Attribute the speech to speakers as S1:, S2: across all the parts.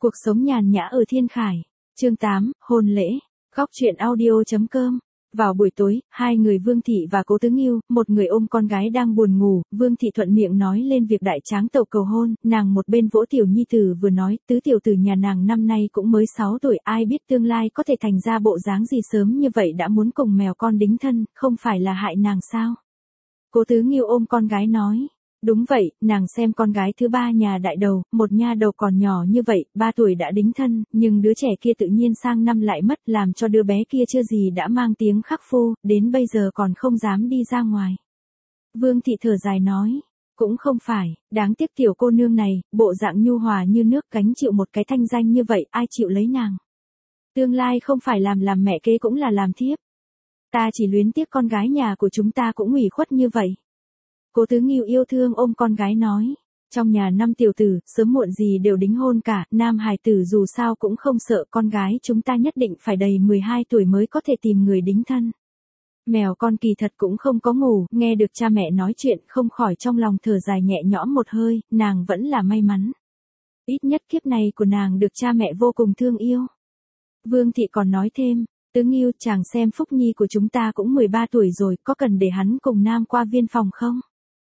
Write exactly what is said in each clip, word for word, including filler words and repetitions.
S1: Cuộc sống nhàn nhã ở Thiên Khải. Chương tám, hôn lễ. Góc truyện audio chấm com. Vào buổi tối, hai người Vương Thị và Cố Tứ Nghiêu, một người ôm con gái đang buồn ngủ, Vương Thị thuận miệng nói lên việc đại tráng tẩu cầu hôn, nàng một bên vỗ tiểu nhi tử vừa nói, tứ tiểu tử nhà nàng năm nay cũng mới sáu tuổi, ai biết tương lai có thể thành ra bộ dáng gì sớm như vậy đã muốn cùng mèo con đính thân, không phải là hại nàng sao? Cố Tứ Nghiêu ôm con gái nói. Đúng vậy, nàng xem con gái thứ ba nhà đại đầu, một nha đầu còn nhỏ như vậy, ba tuổi đã đính thân, nhưng đứa trẻ kia tự nhiên sang năm lại mất làm cho đứa bé kia chưa gì đã mang tiếng khắc phu, đến bây giờ còn không dám đi ra ngoài. Vương Thị thở dài nói, cũng không phải, đáng tiếc tiểu cô nương này, bộ dạng nhu hòa như nước gánh chịu một cái thanh danh như vậy, ai chịu lấy nàng. Tương lai không phải làm làm mẹ kế cũng là làm thiếp. Ta chỉ luyến tiếc con gái nhà của chúng ta cũng ủy khuất như vậy. Cố Tứ Nghiêu yêu thương ôm con gái nói, trong nhà năm tiểu tử, sớm muộn gì đều đính hôn cả, nam hài tử dù sao cũng không sợ, con gái chúng ta nhất định phải đầy mười hai tuổi mới có thể tìm người đính thân. Mèo con kỳ thật cũng không có ngủ, nghe được cha mẹ nói chuyện không khỏi trong lòng thở dài nhẹ nhõm một hơi, nàng vẫn là may mắn. Ít nhất kiếp này của nàng được cha mẹ vô cùng thương yêu. Vương Thị còn nói thêm, Tứ Nghiêu chàng xem Phúc Nhi của chúng ta cũng mười ba tuổi rồi, có cần để hắn cùng Nam qua viên phòng không?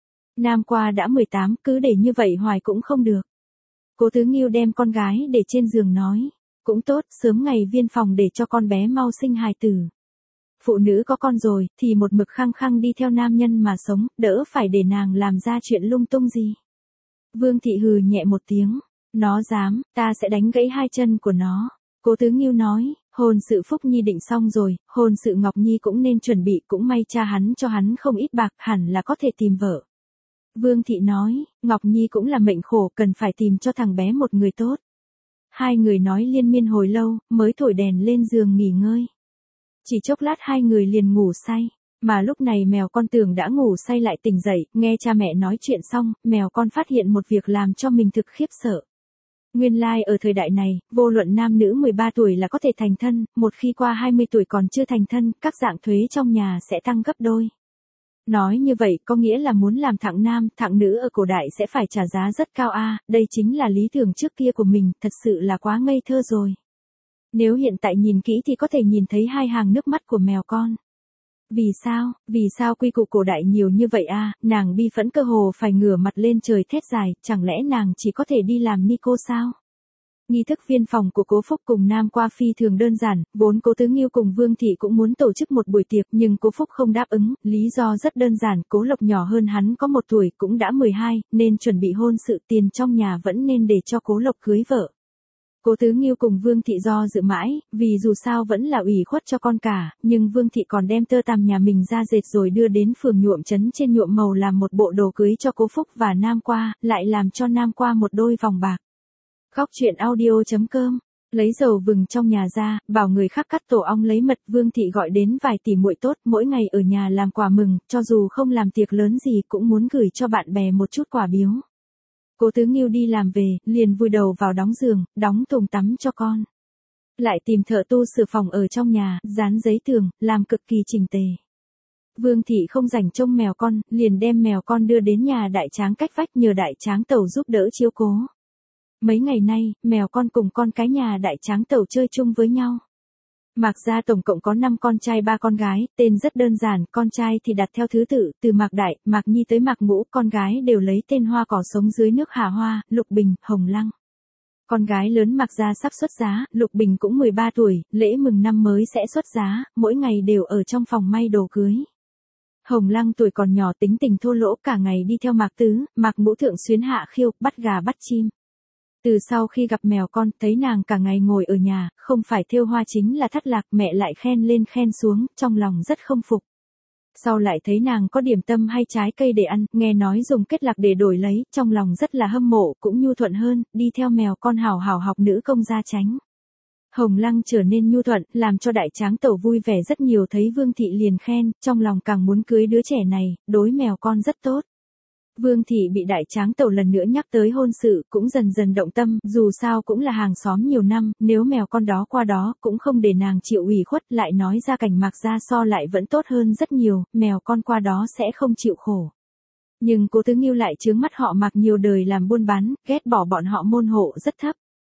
S1: Nam qua đã mười tám, cứ để như vậy hoài cũng không được. Cố Tứ Nghiêu đem con gái để trên giường nói, cũng tốt, sớm ngày viên phòng để cho con bé mau sinh hài tử. Phụ nữ có con rồi, thì một mực khăng khăng đi theo nam nhân mà sống, đỡ phải để nàng làm ra chuyện lung tung gì. Vương Thị hừ nhẹ một tiếng, nó dám, ta sẽ đánh gãy hai chân của nó. Cố Tứ Nghiêu nói, hôn sự Phúc Nhi định xong rồi, hôn sự Ngọc Nhi cũng nên chuẩn bị, cũng may cha hắn cho hắn không ít bạc, hẳn là có thể tìm vợ. Vương Thị nói, Ngọc Nhi cũng là mệnh khổ, cần phải tìm cho thằng bé một người tốt. Hai người nói liên miên hồi lâu, mới thổi đèn lên giường nghỉ ngơi. Chỉ chốc lát hai người liền ngủ say, mà lúc này mèo con Tường đã ngủ say lại tỉnh dậy, nghe cha mẹ nói chuyện xong, mèo con phát hiện một việc làm cho mình thực khiếp sợ. Nguyên lai like ở thời đại này, vô luận nam nữ mười ba tuổi là có thể thành thân, một khi qua hai mươi tuổi còn chưa thành thân, các dạng thuế trong nhà sẽ tăng gấp đôi. Nói như vậy có nghĩa là muốn làm thặng nam, thặng nữ ở cổ đại sẽ phải trả giá rất cao a, à, đây chính là lý tưởng trước kia của mình, thật sự là quá ngây thơ rồi. Nếu hiện tại nhìn kỹ thì có thể nhìn thấy hai hàng nước mắt của mèo con. Vì sao, vì sao quy củ cổ đại nhiều như vậy a, à, nàng bi phẫn cơ hồ phải ngửa mặt lên trời thét dài, chẳng lẽ nàng chỉ có thể đi làm ni cô sao? Nghi thức viên phòng của Cố Phúc cùng Nam qua phi thường đơn giản, vốn Cố Tứ Nghiêu cùng Vương Thị cũng muốn tổ chức một buổi tiệc nhưng Cố Phúc không đáp ứng, lý do rất đơn giản, Cố Lộc nhỏ hơn hắn có một tuổi cũng đã mười hai, nên chuẩn bị hôn sự tiền trong nhà vẫn nên để cho Cố Lộc cưới vợ. Cố Tứ Nghiêu cùng Vương Thị do dự mãi, vì dù sao vẫn là ủy khuất cho con cả, nhưng Vương Thị còn đem tơ tằm nhà mình ra dệt rồi đưa đến phường nhuộm trấn trên nhuộm màu làm một bộ đồ cưới cho Cố Phúc và Nam qua, lại làm cho Nam qua một đôi vòng bạc. Góc truyện audio chấm com. Lấy dầu vừng trong nhà ra, bảo người khác cắt tổ ong lấy mật, Vương Thị gọi đến vài tỷ muội tốt, mỗi ngày ở nhà làm quà mừng, cho dù không làm tiệc lớn gì cũng muốn gửi cho bạn bè một chút quà biếu. Cố Tứ Nghiêu đi làm về, liền vùi đầu vào đóng giường, đóng thùng tắm cho con. Lại tìm thợ tu sửa phòng ở trong nhà, dán giấy tường, làm cực kỳ chỉnh tề. Vương Thị không rảnh trông mèo con, liền đem mèo con đưa đến nhà đại tráng cách vách nhờ đại tráng tẩu giúp đỡ chiếu cố. Mấy ngày nay, mèo con cùng con cái nhà đại tráng tẩu chơi chung với nhau. Mạc gia tổng cộng có năm con trai ba con gái, tên rất đơn giản, con trai thì đặt theo thứ tự, từ Mạc Đại, Mạc Nhi tới Mạc Ngũ, con gái đều lấy tên hoa cỏ sống dưới nước Hà Hoa, Lục Bình, Hồng Lăng. Con gái lớn Mạc gia sắp xuất giá, Lục Bình cũng mười ba tuổi, lễ mừng năm mới sẽ xuất giá, mỗi ngày đều ở trong phòng may đồ cưới. Hồng Lăng tuổi còn nhỏ tính tình thô lỗ, cả ngày đi theo Mạc Tứ, Mạc Ngũ thượng xuyến hạ khiêu, bắt gà bắt chim. Từ sau khi gặp mèo con, thấy nàng cả ngày ngồi ở nhà, không phải thêu hoa chính là thắt lạc, mẹ lại khen lên khen xuống, trong lòng rất không phục. Sau lại thấy nàng có điểm tâm hay trái cây để ăn, nghe nói dùng kết lạc để đổi lấy, trong lòng rất là hâm mộ, cũng nhu thuận hơn, đi theo mèo con hào hào học nữ công gia tránh. Hồng Lăng trở nên nhu thuận, làm cho đại tráng tẩu vui vẻ rất nhiều, thấy Vương Thị liền khen, trong lòng càng muốn cưới đứa trẻ này, đối mèo con rất tốt. Vương Thị bị đại tráng tẩu lần nữa nhắc tới hôn sự, cũng dần dần động tâm, dù sao cũng là hàng xóm nhiều năm, nếu mèo con đó qua đó, cũng không để nàng chịu ủy khuất, lại nói ra cảnh Mạc gia so lại vẫn tốt hơn rất nhiều, mèo con qua đó sẽ không chịu khổ. Nhưng Cố Tứ Nghiêu lại chướng mắt họ Mạc nhiều đời làm buôn bán, ghét bỏ bọn họ môn hộ rất thấp.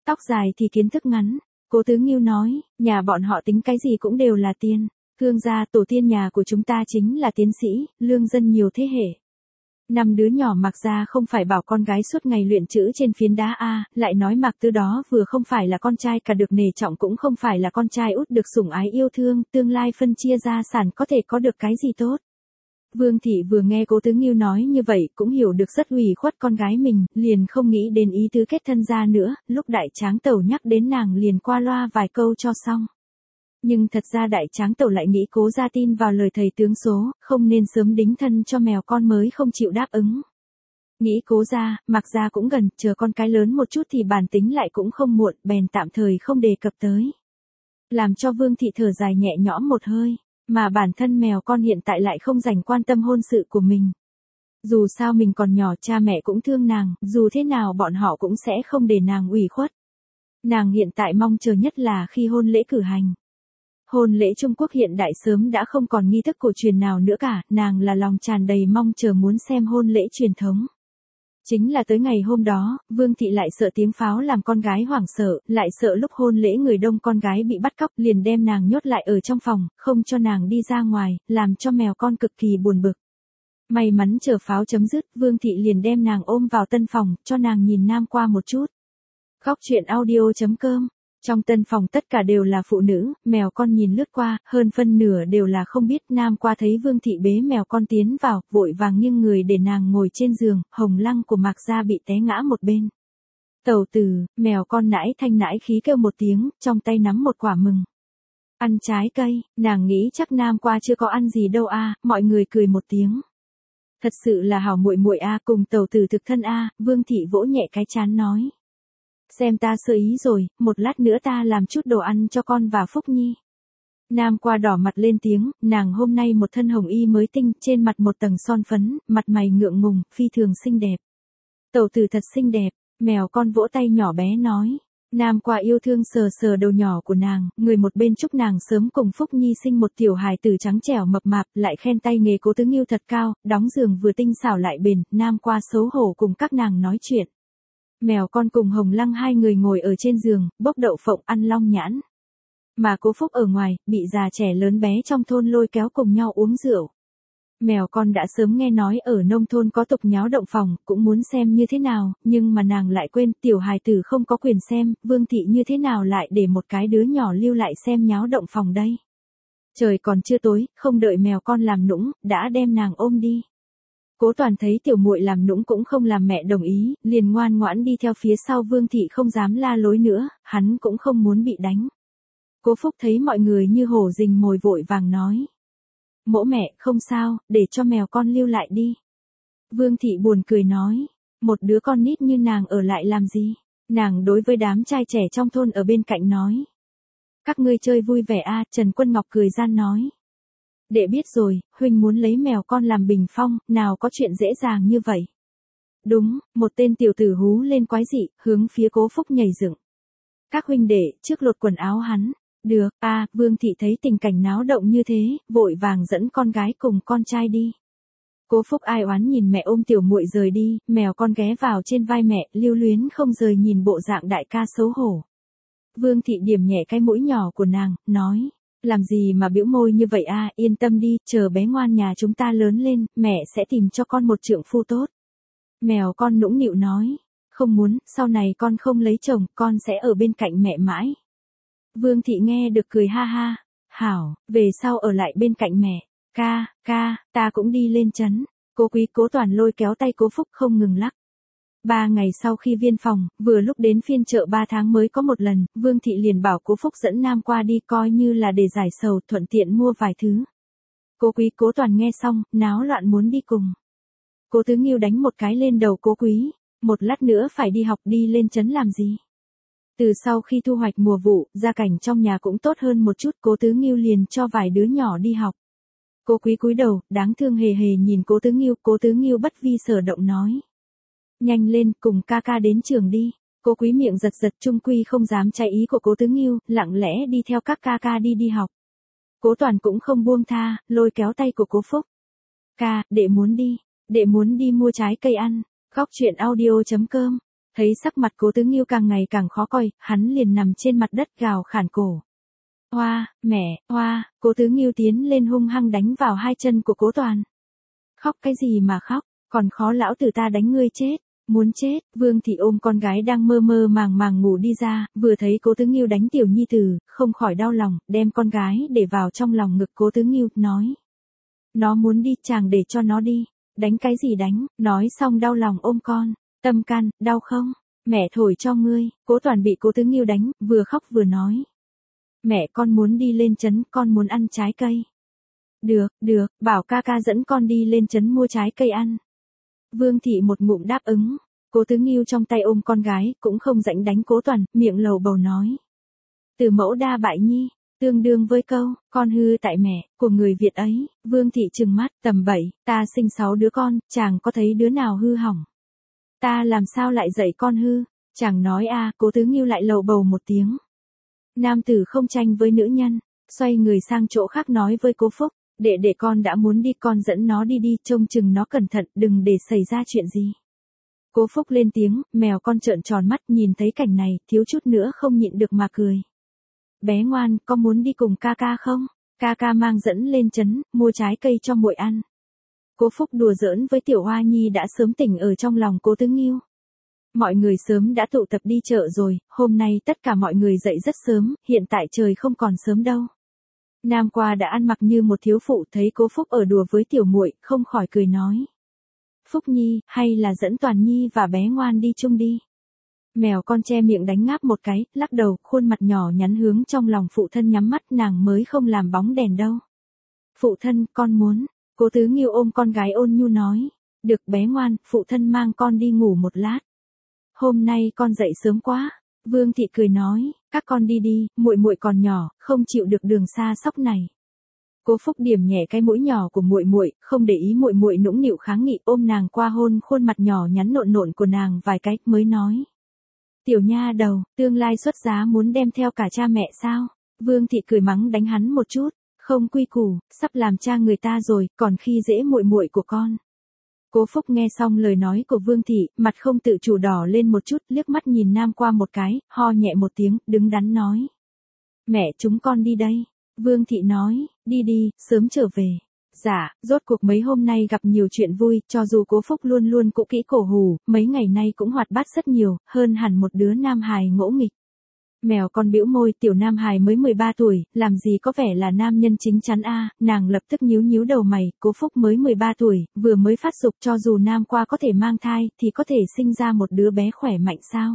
S1: Tóc dài thì kiến thức ngắn. Cố Tứ Ngưu nói, nhà bọn họ tính cái gì cũng đều là tiên. Khương gia tổ tiên nhà của chúng ta chính là tiến sĩ, lương dân nhiều thế hệ. Năm đứa nhỏ Mạc gia không phải bảo con gái suốt ngày luyện chữ trên phiến đá a, lại nói Mạc Tư đó vừa không phải là con trai cả được nể trọng cũng không phải là con trai út được sủng ái yêu thương, tương lai phân chia gia sản có thể có được cái gì tốt. Vương thị vừa nghe Cố Tứ Ngưu nói như vậy cũng hiểu được rất ủy khuất con gái mình, liền không nghĩ đến ý tứ kết thân ra nữa, lúc đại tráng tẩu nhắc đến nàng liền qua loa vài câu cho xong. Nhưng thật ra đại tráng tẩu lại nghĩ Cố gia tin vào lời thầy tướng số, không nên sớm đính thân cho mèo con mới không chịu đáp ứng. Nghĩ Cố gia, Mạc gia cũng gần, chờ con cái lớn một chút thì bản tính lại cũng không muộn, bèn tạm thời không đề cập tới. Làm cho Vương thị thở dài nhẹ nhõm một hơi, mà bản thân mèo con hiện tại lại không dành quan tâm hôn sự của mình. Dù sao mình còn nhỏ, cha mẹ cũng thương nàng, dù thế nào bọn họ cũng sẽ không để nàng ủy khuất. Nàng hiện tại mong chờ nhất là khi hôn lễ cử hành. Hôn lễ Trung Quốc hiện đại sớm đã không còn nghi thức cổ truyền nào nữa cả, nàng là lòng tràn đầy mong chờ muốn xem hôn lễ truyền thống. Chính là tới ngày hôm đó, Vương thị lại sợ tiếng pháo làm con gái hoảng sợ, lại sợ lúc hôn lễ người đông con gái bị bắt cóc, liền đem nàng nhốt lại ở trong phòng, không cho nàng đi ra ngoài, làm cho mèo con cực kỳ buồn bực. May mắn chờ pháo chấm dứt, Vương thị liền đem nàng ôm vào tân phòng, cho nàng nhìn nam qua một chút. Góc truyện audio chấm com. Trong tân phòng tất cả đều là phụ nữ, mèo con nhìn lướt qua, hơn phân nửa đều là không biết. Nam qua thấy Vương thị bế mèo con tiến vào, vội vàng nghiêng người để nàng ngồi trên giường, hồng lăng của Mạc gia bị té ngã một bên. Tẩu tử, mèo con nãi thanh nãi khí kêu một tiếng, trong tay nắm một quả mừng. Ăn trái cây, nàng nghĩ chắc Nam qua chưa có ăn gì đâu a, mọi người cười một tiếng. Thật sự là hảo muội muội a, cùng tẩu tử thực thân a, Vương thị vỗ nhẹ cái trán nói. Xem ta sơ ý rồi, một lát nữa ta làm chút đồ ăn cho con và Phúc Nhi. Nam qua đỏ mặt lên tiếng, nàng hôm nay một thân hồng y mới tinh, trên mặt một tầng son phấn, mặt mày ngượng ngùng, phi thường xinh đẹp. Tẩu tử thật xinh đẹp, mèo con vỗ tay nhỏ bé nói. Nam qua yêu thương sờ sờ đầu nhỏ của nàng, người một bên chúc nàng sớm cùng Phúc Nhi sinh một tiểu hài tử trắng trẻo mập mạp, lại khen tay nghề Cố Tứ Ngưu thật cao, đóng giường vừa tinh xảo lại bền. Nam qua xấu hổ cùng các nàng nói chuyện. Mèo con cùng Hồng Lăng hai người ngồi ở trên giường, bốc đậu phộng ăn long nhãn. Mà Cố Phúc ở ngoài, bị già trẻ lớn bé trong thôn lôi kéo cùng nhau uống rượu. Mèo con đã sớm nghe nói ở nông thôn có tục nháo động phòng, cũng muốn xem như thế nào, nhưng mà nàng lại quên tiểu hài tử không có quyền xem, Vương thị như thế nào lại để một cái đứa nhỏ lưu lại xem nháo động phòng đây. Trời còn chưa tối, không đợi mèo con làm nũng, đã đem nàng ôm đi. Cố Toàn thấy tiểu muội làm nũng cũng không làm mẹ đồng ý, liền ngoan ngoãn đi theo phía sau Vương thị không dám la lối nữa, hắn cũng không muốn bị đánh. Cố Phúc thấy mọi người như hổ rình mồi vội vàng nói. Mỗ mẹ, không sao, để cho mèo con lưu lại đi. Vương thị buồn cười nói, một đứa con nít như nàng ở lại làm gì? Nàng đối với đám trai trẻ trong thôn ở bên cạnh nói. Các ngươi chơi vui vẻ a, Trần Quân Ngọc cười gian nói. Đệ biết rồi, huynh muốn lấy mèo con làm bình phong, nào có chuyện dễ dàng như vậy. Đúng, một tên tiểu tử hú lên quái dị, hướng phía Cố Phúc nhảy dựng. Các huynh đệ, trước lột quần áo hắn. Được, a, à, Vương thị thấy tình cảnh náo động như thế, vội vàng dẫn con gái cùng con trai đi. Cố Phúc ai oán nhìn mẹ ôm tiểu muội rời đi, mèo con ghé vào trên vai mẹ, lưu luyến không rời nhìn bộ dạng đại ca xấu hổ. Vương thị điểm nhẹ cái mũi nhỏ của nàng, nói. Làm gì mà bĩu môi như vậy a, yên tâm đi, chờ bé ngoan nhà chúng ta lớn lên, mẹ sẽ tìm cho con một trượng phu tốt. Mèo con nũng nịu nói, không muốn, sau này con không lấy chồng, con sẽ ở bên cạnh mẹ mãi. Vương thị nghe được cười ha ha, hảo, về sau ở lại bên cạnh mẹ, ca, ca, ta cũng đi lên trấn. Cố Quý Cố Toàn lôi kéo tay Cố Phúc không ngừng lắc. Ba ngày sau khi viên phòng, vừa lúc đến phiên chợ ba tháng mới có một lần, Vương thị liền bảo Cố Phúc dẫn Nam qua đi coi như là để giải sầu, thuận tiện mua vài thứ. Cố Quý Cố Toàn nghe xong, náo loạn muốn đi cùng. Cố Tứ Ngưu đánh một cái lên đầu Cố Quý, một lát nữa phải đi học, đi lên trấn làm gì? Từ sau khi thu hoạch mùa vụ, gia cảnh trong nhà cũng tốt hơn một chút, Cố Tứ Ngưu liền cho vài đứa nhỏ đi học. Cố Quý cúi đầu, đáng thương hề hề nhìn Cố Tứ Ngưu, Cố Tứ Ngưu bất vi sở động nói. Nhanh lên, cùng ca ca đến trường đi. Cố Quý miệng giật giật, chung quy không dám trái ý của Cố Tứ Ngưu, lặng lẽ đi theo các ca ca đi đi học. Cố Toàn cũng không buông tha, lôi kéo tay của Cố Phúc. Ca, đệ muốn đi, đệ muốn đi mua trái cây ăn. Góc truyện audio chấm com Thấy sắc mặt Cố Tứ Nghiêu càng ngày càng khó coi, hắn liền nằm trên mặt đất gào khản cổ. Hoa, mẹ, hoa, Cố Tứ Nghiêu tiến lên hung hăng đánh vào hai chân của Cố Toàn. Khóc cái gì mà khóc, còn khó lão tử ta đánh ngươi chết, muốn chết. Vương thị ôm con gái đang mơ mơ màng màng ngủ đi ra, vừa thấy Cố Tứ Nghiêu đánh tiểu nhi tử, không khỏi đau lòng, đem con gái để vào trong lòng ngực Cố Tứ Nghiêu, nói. Nó muốn đi, chàng để cho nó đi. Đánh cái gì đánh, nói xong đau lòng ôm con. Tâm can, đau không? Mẹ thổi cho ngươi. Cố Toàn bị Cố Tứ Nghiêu đánh, vừa khóc vừa nói. Mẹ, con muốn đi lên trấn, con muốn ăn trái cây. Được, được, bảo ca ca dẫn con đi lên trấn mua trái cây ăn. Vương thị một ngụm đáp ứng. Cố Tứ Nghiêu trong tay ôm con gái, cũng không rảnh đánh Cố Toàn, miệng lầu bầu nói. Từ mẫu đa bại nhi, tương đương với câu, con hư tại mẹ, của người Việt ấy. Vương thị trừng mắt, tầm bảy, ta sinh sáu đứa con, chàng có thấy đứa nào hư hỏng. Ta làm sao lại dạy con hư, chàng nói a. À, Cố Tứ Nghiêu lại lầu bầu một tiếng. Nam tử không tranh với nữ nhân, xoay người sang chỗ khác nói với Cố Phúc, đệ đệ con đã muốn đi, con dẫn nó đi đi, trông chừng nó cẩn thận, đừng để xảy ra chuyện gì. Cố Phúc lên tiếng, mèo con trợn tròn mắt nhìn thấy cảnh này, thiếu chút nữa không nhịn được mà cười. Bé ngoan, có muốn đi cùng ca ca không? Ca ca mang dẫn lên trấn, mua trái cây cho muội ăn. Cố Phúc đùa giỡn với Tiểu Hoa Nhi đã sớm tỉnh ở trong lòng Cố Tứ Nghiêu. Mọi người sớm đã tụ tập đi chợ rồi, hôm nay tất cả mọi người dậy rất sớm, hiện tại trời không còn sớm đâu. Nam qua đã ăn mặc như một thiếu phụ, thấy Cố Phúc ở đùa với tiểu muội, không khỏi cười nói. Phúc Nhi, hay là dẫn Toàn Nhi và bé ngoan đi chung đi. Mèo con che miệng đánh ngáp một cái, lắc đầu, khuôn mặt nhỏ nhắn hướng trong lòng phụ thân nhắm mắt, nàng mới không làm bóng đèn đâu. Phụ thân, con muốn. Cố Tứ Nghiêu ôm con gái ôn nhu nói. Được bé ngoan, phụ thân mang con đi ngủ một lát. Hôm nay con dậy sớm quá. Vương thị cười nói, các con đi đi, muội muội còn nhỏ, không chịu được đường xa sóc này. Cố Phúc điểm nhẹ cái mũi nhỏ của muội muội, không để ý muội muội nũng nịu kháng nghị, ôm nàng qua hôn khuôn mặt nhỏ nhắn nộn nộn của nàng vài cái, mới nói. Tiểu nha đầu, tương lai xuất giá muốn đem theo cả cha mẹ sao? Vương thị cười mắng đánh hắn một chút, không quy củ, sắp làm cha người ta rồi, còn khi dễ muội muội của con. Cố Phúc nghe xong lời nói của Vương thị, mặt không tự chủ đỏ lên một chút, liếc mắt nhìn Nam qua một cái, ho nhẹ một tiếng, đứng đắn nói. Mẹ chúng con đi đây. Vương thị nói, đi đi, sớm trở về. Dạ, rốt cuộc mấy hôm nay gặp nhiều chuyện vui, cho dù Cố Phúc luôn luôn cũ kỹ cổ hủ, mấy ngày nay cũng hoạt bát rất nhiều, hơn hẳn một đứa nam hài ngỗ nghịch. Mèo con bĩu môi, tiểu nam hài mới mười ba tuổi, làm gì có vẻ là nam nhân chính chắn a. Nàng lập tức nhíu nhíu đầu mày, Cố Phúc mới mười ba tuổi, vừa mới phát dục, cho dù nam qua có thể mang thai, thì có thể sinh ra một đứa bé khỏe mạnh sao?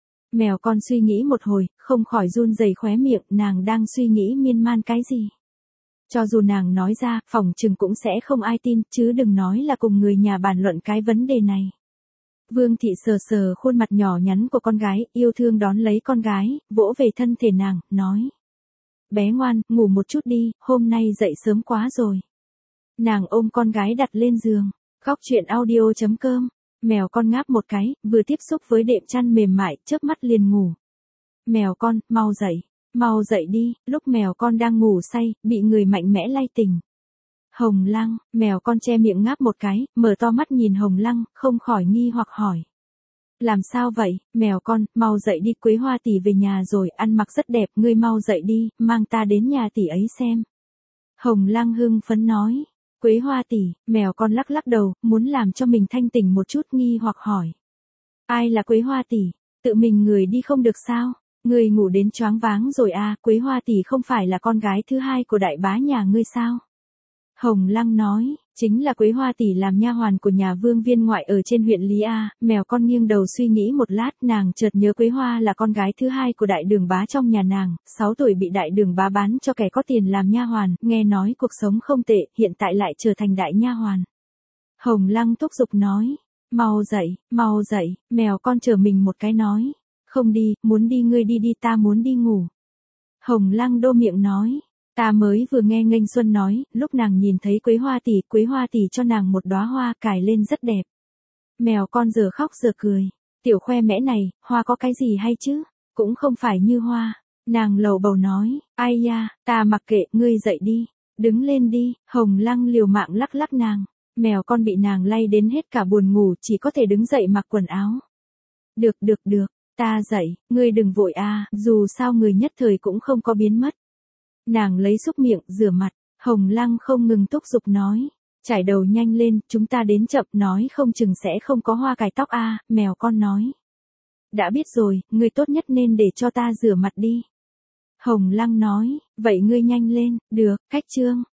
S1: Mèo con suy nghĩ một hồi, không khỏi run rẩy khóe miệng, nàng đang suy nghĩ miên man cái gì? Cho dù nàng nói ra, phỏng chừng cũng sẽ không ai tin, chứ đừng nói là cùng người nhà bàn luận cái vấn đề này. Vương thị sờ sờ khuôn mặt nhỏ nhắn của con gái, yêu thương đón lấy con gái, vỗ về thân thể nàng, nói. Bé ngoan, ngủ một chút đi, hôm nay dậy sớm quá rồi. Nàng ôm con gái đặt lên giường, góc truyện audio chấm com. Mèo con ngáp một cái, vừa tiếp xúc với đệm chăn mềm mại, chớp mắt liền ngủ. Mèo con, mau dậy. Mau dậy đi, lúc mèo con đang ngủ say, bị người mạnh mẽ lay tỉnh. Hồng Lăng, mèo con che miệng ngáp một cái, mở to mắt nhìn Hồng Lăng, không khỏi nghi hoặc hỏi. Làm sao vậy, mèo con, mau dậy đi, Quế Hoa tỷ về nhà rồi, ăn mặc rất đẹp, ngươi mau dậy đi, mang ta đến nhà tỷ ấy xem. Hồng Lăng hưng phấn nói. Quế Hoa tỷ, mèo con lắc lắc đầu, muốn làm cho mình thanh tỉnh một chút, nghi hoặc hỏi. Ai là Quế Hoa tỷ, tự mình người đi không được sao? Ngươi ngủ đến choáng váng rồi à, Quế Hoa tỷ không phải là con gái thứ hai của đại bá nhà ngươi sao? Hồng Lăng nói, chính là Quế Hoa tỷ làm nha hoàn của nhà Vương viên ngoại ở trên huyện Lý A. Mèo con nghiêng đầu suy nghĩ một lát, nàng chợt nhớ Quế Hoa là con gái thứ hai của đại đường bá trong nhà nàng, sáu tuổi bị đại đường bá bán cho kẻ có tiền làm nha hoàn, nghe nói cuộc sống không tệ, hiện tại lại trở thành đại nha hoàn. Hồng Lăng thúc giục nói, mau dậy, mau dậy, mèo con chờ mình một cái nói. Không đi, muốn đi ngươi đi đi, ta muốn đi ngủ. Hồng Lăng đô miệng nói, ta mới vừa nghe Nghênh Xuân nói, lúc nàng nhìn thấy Quế Hoa tỷ, Quế Hoa tỷ cho nàng một đóa hoa, cài lên rất đẹp. Mèo con giờ khóc giờ cười, tiểu khoe mẽ này, hoa có cái gì hay chứ, cũng không phải như hoa. Nàng lầu bầu nói, ai ya, ta mặc kệ, ngươi dậy đi, đứng lên đi. Hồng Lăng liều mạng lắc lắc nàng, mèo con bị nàng lay đến hết cả buồn ngủ, chỉ có thể đứng dậy mặc quần áo. Được được được, ta dậy, ngươi đừng vội a, dù sao người nhất thời cũng không có biến mất. Nàng lấy xúc miệng, rửa mặt, Hồng Lăng không ngừng thúc giục nói. Chải đầu nhanh lên, chúng ta đến chậm, nói không chừng sẽ không có hoa cài tóc a, mèo con nói. Đã biết rồi, ngươi tốt nhất nên để cho ta rửa mặt đi. Hồng Lăng nói, vậy ngươi nhanh lên, được, cách chương.